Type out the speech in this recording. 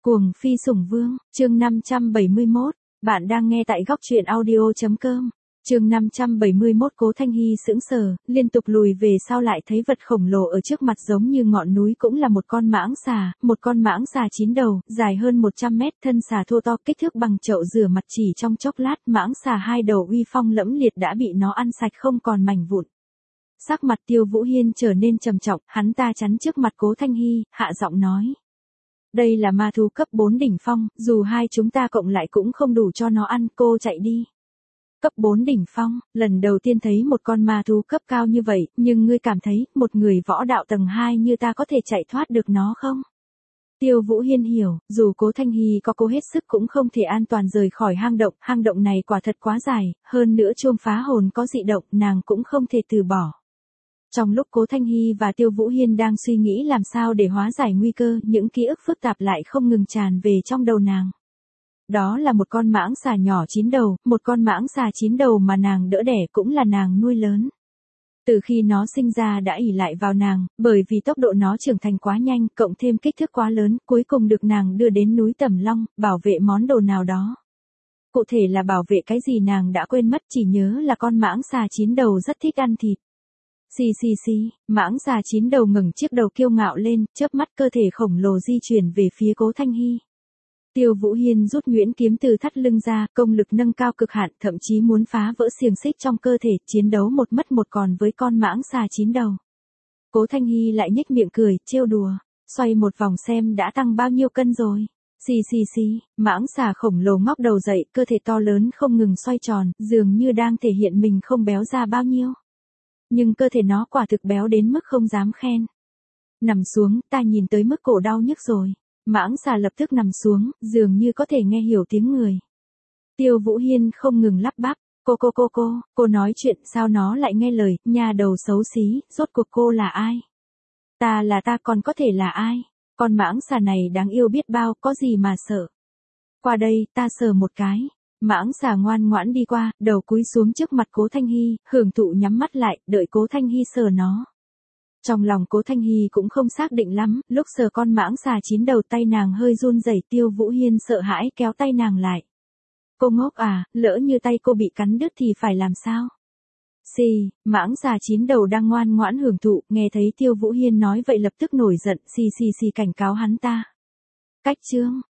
Cuồng phi sủng vương, chương 571, bạn đang nghe tại góc truyện audio.com. Chương 571 Cố Thanh Hy sững sờ, liên tục lùi về sau lại thấy vật khổng lồ ở trước mặt giống như ngọn núi cũng là một con mãng xà 9 đầu, dài hơn 100 mét, thân xà thô to, kích thước bằng chậu rửa mặt, chỉ trong chốc lát, mãng xà 2 đầu uy phong lẫm liệt đã bị nó ăn sạch không còn mảnh vụn. Sắc mặt Tiêu Vũ Hiên trở nên trầm trọng, hắn ta chắn trước mặt Cố Thanh Hy, hạ giọng nói. Đây là ma thú cấp 4 đỉnh phong, dù hai chúng ta cộng lại cũng không đủ cho nó ăn, cô chạy đi. Cấp 4 đỉnh phong, lần đầu tiên thấy một con ma thú cấp cao như vậy, nhưng ngươi cảm thấy, một người võ đạo tầng 2 như ta có thể chạy thoát được nó không? Tiêu Vũ Hiên hiểu, dù Cố Thanh Hy có cố hết sức cũng không thể an toàn rời khỏi hang động này quả thật quá dài, hơn nữa chuông phá hồn có dị động, nàng cũng không thể từ bỏ. Trong lúc Cố Thanh Hy và Tiêu Vũ Hiên đang suy nghĩ làm sao để hóa giải nguy cơ, những ký ức phức tạp lại không ngừng tràn về trong đầu nàng. Đó là một con mãng xà nhỏ 9 đầu, một con mãng xà 9 đầu mà nàng đỡ đẻ cũng là nàng nuôi lớn. Từ khi nó sinh ra đã ỷ lại vào nàng, bởi vì tốc độ nó trưởng thành quá nhanh, cộng thêm kích thước quá lớn, cuối cùng được nàng đưa đến núi Tầm Long, bảo vệ món đồ nào đó. Cụ thể là bảo vệ cái gì nàng đã quên mất, chỉ nhớ là con mãng xà 9 đầu rất thích ăn thịt. Xì, mãng xà 9 đầu ngẩng chiếc đầu kiêu ngạo lên, chớp mắt cơ thể khổng lồ di chuyển về phía Cố Thanh Hy. Tiêu Vũ Hiên rút nhuyễn kiếm từ thắt lưng ra, công lực nâng cao cực hạn, thậm chí muốn phá vỡ xiềng xích trong cơ thể, chiến đấu một mất một còn với con mãng xà 9 đầu. Cố Thanh Hy lại nhếch miệng cười, trêu đùa, xoay một vòng xem đã tăng bao nhiêu cân rồi. Xì, mãng xà khổng lồ ngóc đầu dậy, cơ thể to lớn không ngừng xoay tròn, dường như đang thể hiện mình không béo ra bao nhiêu. Nhưng cơ thể nó quả thực béo đến mức không dám khen. Nằm xuống, ta nhìn tới mức cổ đau nhức rồi. Mãng xà lập tức nằm xuống, dường như có thể nghe hiểu tiếng người. Tiêu Vũ Hiên không ngừng lắp bắp, cô nói chuyện sao nó lại nghe lời, nhà đầu xấu xí, rốt cuộc cô là ai? Ta là ta còn có thể là ai? Con mãng xà này đáng yêu biết bao, có gì mà sợ? Qua đây, ta sờ một cái. Mãng xà ngoan ngoãn đi qua, đầu cúi xuống trước mặt Cố Thanh Hy, hưởng thụ nhắm mắt lại, đợi Cố Thanh Hy sờ nó. Trong lòng Cố Thanh Hy cũng không xác định lắm, lúc sờ con mãng xà 9 đầu tay nàng hơi run rẩy, Tiêu Vũ Hiên sợ hãi kéo tay nàng lại. Cô ngốc à, lỡ như tay cô bị cắn đứt thì phải làm sao? Mãng xà 9 đầu đang ngoan ngoãn hưởng thụ, nghe thấy Tiêu Vũ Hiên nói vậy lập tức nổi giận, xì cảnh cáo hắn ta. Cách chương,